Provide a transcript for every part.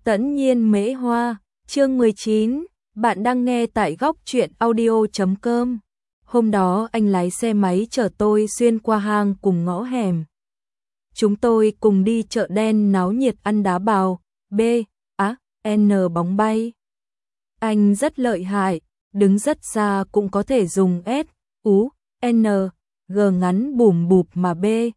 Tẫn nhiên mễ hoa, chương 19, bạn đang nghe tại góc truyện audio.com. Hôm đó anh lái xe máy chở tôi xuyên qua hang cùng ngõ hẻm. Chúng tôi cùng đi chợ đen náo nhiệt ăn đá bào, N bóng bay. Anh rất lợi hại, đứng rất xa cũng có thể dùng N, G ngắn bùm bụp mà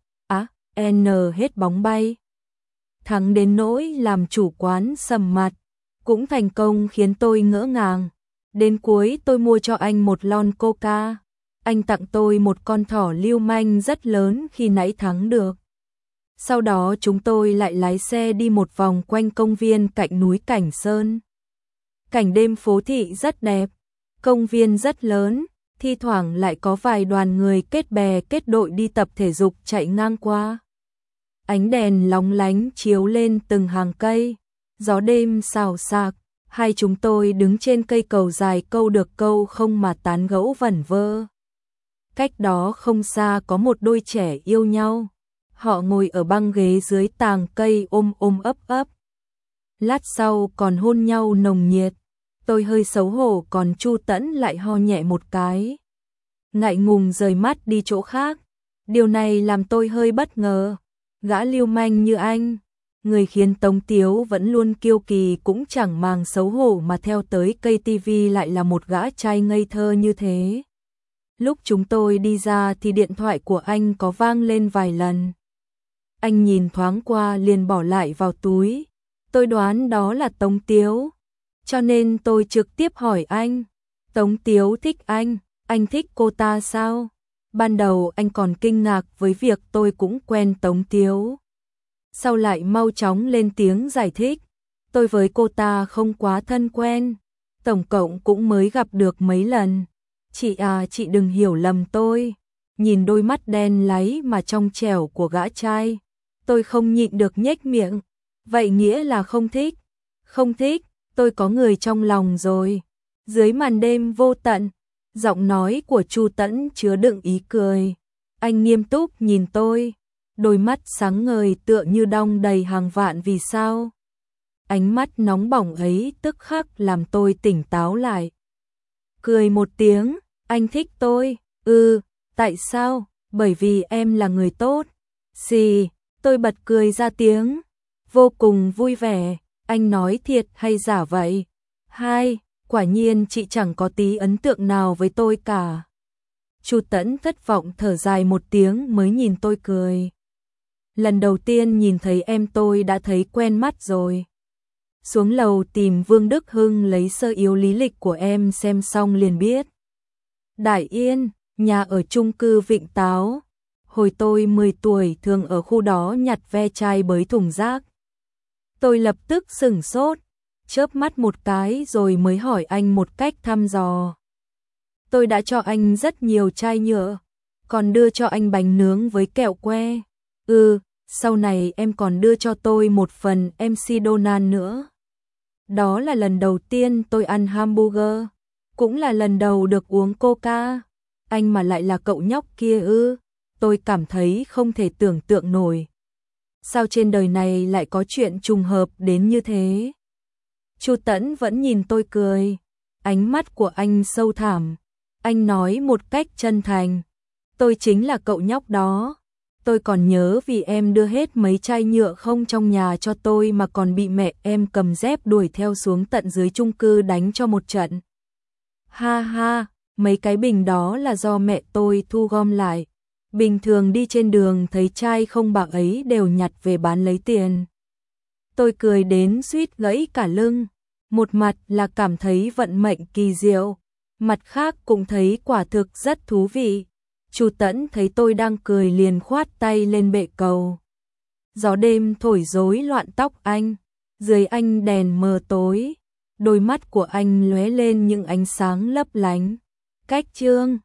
N hết bóng bay. Thắng đến nỗi làm chủ quán sầm mặt, cũng thành công khiến tôi ngỡ ngàng. Đến cuối tôi mua cho anh một lon coca, anh tặng tôi một con thỏ lưu manh rất lớn khi nãy thắng được. Sau đó chúng tôi lại lái xe đi một vòng quanh công viên cạnh núi Cảnh Sơn. Cảnh đêm phố thị rất đẹp, công viên rất lớn, thi thoảng lại có vài đoàn người kết bè kết đội đi tập thể dục chạy ngang qua. Ánh đèn lóng lánh chiếu lên từng hàng cây, gió đêm xào xạc, hai chúng tôi đứng trên cây cầu dài câu được câu không mà tán gẫu vẩn vơ. Cách đó không xa có một đôi trẻ yêu nhau, họ ngồi ở băng ghế dưới tàng cây ôm ấp ấp. Lát sau còn hôn nhau nồng nhiệt, tôi hơi xấu hổ còn Chu Tẫn lại ho nhẹ một cái. Ngại ngùng rời mắt đi chỗ khác, điều này làm tôi hơi bất ngờ. Gã lưu manh như anh, người khiến Tống Tiếu vẫn luôn kiêu kỳ cũng chẳng màng xấu hổ mà theo tới cây tivi lại là một gã trai ngây thơ như thế. Lúc chúng tôi đi ra thì điện thoại của anh có vang lên vài lần. Anh nhìn thoáng qua liền bỏ lại vào túi. Tôi đoán đó là Tống Tiếu, cho nên tôi trực tiếp hỏi anh. Tống Tiếu thích anh thích cô ta sao? Ban đầu anh còn kinh ngạc với việc tôi cũng quen Tống Tiếu. Sau lại mau chóng lên tiếng giải thích. Tôi với cô ta không quá thân quen, tổng cộng cũng mới gặp được mấy lần. Chị đừng hiểu lầm tôi. Nhìn đôi mắt đen láy mà trong trẻo của gã trai, tôi không nhịn được nhếch miệng. Vậy nghĩa là không thích? Không thích, tôi có người trong lòng rồi. Dưới màn đêm vô tận, giọng nói của Chu Tẫn chứa đựng ý cười. Anh nghiêm túc nhìn tôi, đôi mắt sáng ngời tựa như đong đầy hàng vạn vì sao. Ánh mắt nóng bỏng ấy tức khắc làm tôi tỉnh táo lại. Cười một tiếng, anh thích tôi? Tại sao? Bởi vì em là người tốt. Xì, tôi bật cười ra tiếng, vô cùng vui vẻ. Anh nói thiệt hay giả vậy? Hai, quả nhiên chị chẳng có tí ấn tượng nào với tôi cả. Chu Tẫn thất vọng thở dài một tiếng mới nhìn tôi cười. Lần đầu tiên nhìn thấy em tôi đã thấy quen mắt rồi. Xuống lầu tìm Vương Đức Hưng lấy sơ yếu lý lịch của em xem xong liền biết. Đại Yên, nhà ở chung cư Vịnh Táo. Hồi tôi 10 tuổi thường ở khu đó nhặt ve chai bới thùng rác. Tôi lập tức sửng sốt, chớp mắt một cái rồi mới hỏi anh một cách thăm dò. Tôi đã cho anh rất nhiều chai nhựa, còn đưa cho anh bánh nướng với kẹo que. Sau này em còn đưa cho tôi một phần MC Donald nữa. Đó là lần đầu tiên tôi ăn hamburger, cũng là lần đầu được uống coca. Anh mà lại là cậu nhóc kia tôi cảm thấy không thể tưởng tượng nổi. Sao trên đời này lại có chuyện trùng hợp đến như thế? Chu Tẫn vẫn nhìn tôi cười, ánh mắt của anh sâu thẳm. Anh nói một cách chân thành, tôi chính là cậu nhóc đó. Tôi còn nhớ vì em đưa hết mấy chai nhựa không trong nhà cho tôi mà còn bị mẹ em cầm dép đuổi theo xuống tận dưới chung cư đánh cho một trận. Ha ha, mấy cái bình đó là do mẹ tôi thu gom lại. Bình thường đi trên đường thấy chai không bạc ấy đều nhặt về bán lấy tiền. Tôi cười đến suýt gãy cả lưng. Một mặt là cảm thấy vận mệnh kỳ diệu, mặt khác cũng thấy quả thực rất thú vị. Chu Tẫn thấy tôi đang cười liền khoát tay lên bệ cầu. Gió đêm thổi rối loạn tóc anh, dưới anh đèn mờ tối, đôi mắt của anh lóe lên những ánh sáng lấp lánh. Cách chương